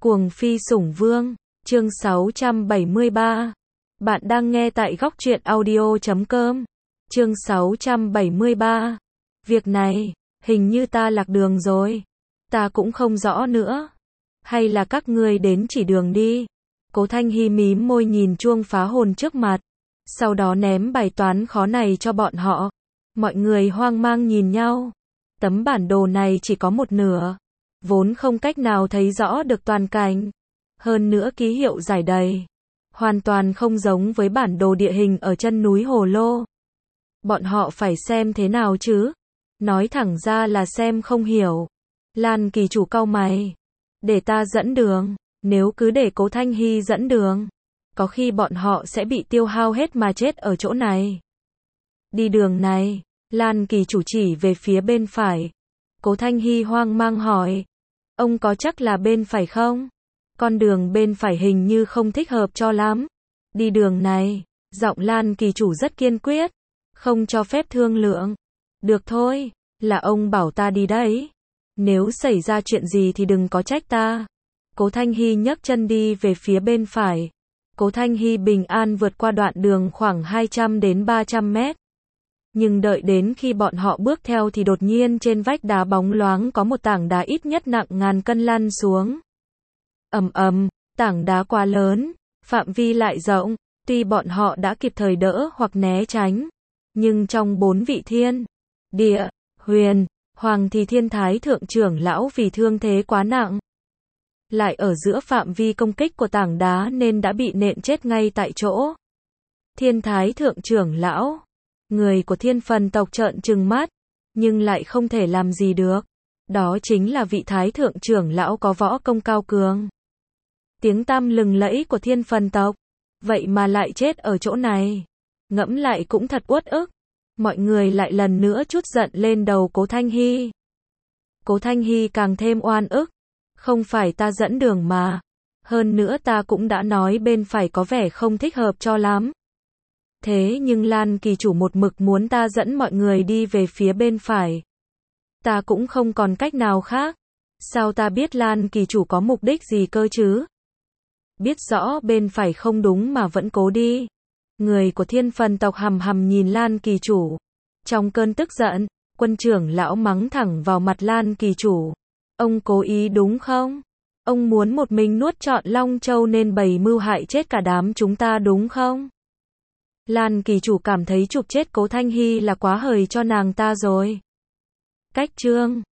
Cuồng phi sủng vương, chương 673. Bạn đang nghe tại góc truyện audio.com. Chương 673. Việc này, hình như ta lạc đường rồi. Ta cũng không rõ nữa. Hay là các ngươi đến chỉ đường đi. Cố Thanh Hy mím môi nhìn chuông phá hồn trước mặt. Sau đó ném bài toán khó này cho bọn họ. Mọi người hoang mang nhìn nhau. Tấm bản đồ này chỉ có một nửa. Vốn không cách nào thấy rõ được toàn cảnh. Hơn nữa ký hiệu giải đầy. Hoàn toàn không giống với bản đồ địa hình ở chân núi Hồ Lô. Bọn họ phải xem thế nào chứ? Nói thẳng ra là xem không hiểu. Lan Kỳ chủ cau mày. Để ta dẫn đường. Nếu cứ để Cố Thanh Hy dẫn đường, có khi bọn họ sẽ bị tiêu hao hết mà chết ở chỗ này. Đi đường này. Lan Kỳ chủ chỉ về phía bên phải. Cố Thanh Hy hoang mang hỏi. Ông có chắc là bên phải không? Con đường bên phải hình như không thích hợp cho lắm. Đi đường này. Giọng Lan Kỳ chủ rất kiên quyết. Không cho phép thương lượng. Được thôi, là ông bảo ta đi đấy. Nếu xảy ra chuyện gì thì đừng có trách ta. Cố Thanh Hy nhấc chân đi về phía bên phải. Cố Thanh Hy bình an vượt qua đoạn đường khoảng 200 đến 300 mét. Nhưng đợi đến khi bọn họ bước theo thì đột nhiên trên vách đá bóng loáng có một tảng đá ít nhất nặng ngàn cân lăn xuống. Ầm ầm, tảng đá quá lớn, phạm vi lại rộng, tuy bọn họ đã kịp thời đỡ hoặc né tránh, nhưng trong 4 vị thiên, địa, huyền, hoàng thì thiên thái thượng trưởng lão vì thương thế quá nặng. Lại ở giữa phạm vi công kích của tảng đá nên đã bị nện chết ngay tại chỗ. Thiên thái thượng trưởng lão. Người của Thiên Phần tộc trợn trừng mắt, nhưng lại không thể làm gì được. Đó chính là vị thái thượng trưởng lão có võ công cao cường. Tiếng tăm lừng lẫy của Thiên Phần tộc, vậy mà lại chết ở chỗ này. Ngẫm lại cũng thật uất ức. Mọi người lại lần nữa trút giận lên đầu Cố Thanh Hy. Cố Thanh Hy càng thêm oan ức. Không phải ta dẫn đường mà. Hơn nữa ta cũng đã nói bên phải có vẻ không thích hợp cho lắm. Thế nhưng Lan Kỳ chủ một mực muốn ta dẫn mọi người đi về phía bên phải. Ta cũng không còn cách nào khác. Sao ta biết Lan Kỳ chủ có mục đích gì cơ chứ? Biết rõ bên phải không đúng mà vẫn cố đi. Người của Thiên Phần tộc hầm hầm nhìn Lan Kỳ chủ. Trong cơn tức giận, quân trưởng lão mắng thẳng vào mặt Lan Kỳ chủ. Ông cố ý đúng không? Ông muốn một mình nuốt trọn Long Châu nên bày mưu hại chết cả đám chúng ta đúng không? Lan Kỳ chủ cảm thấy chụp chết Cố Thanh Hy là quá hời cho nàng ta rồi. Cách chương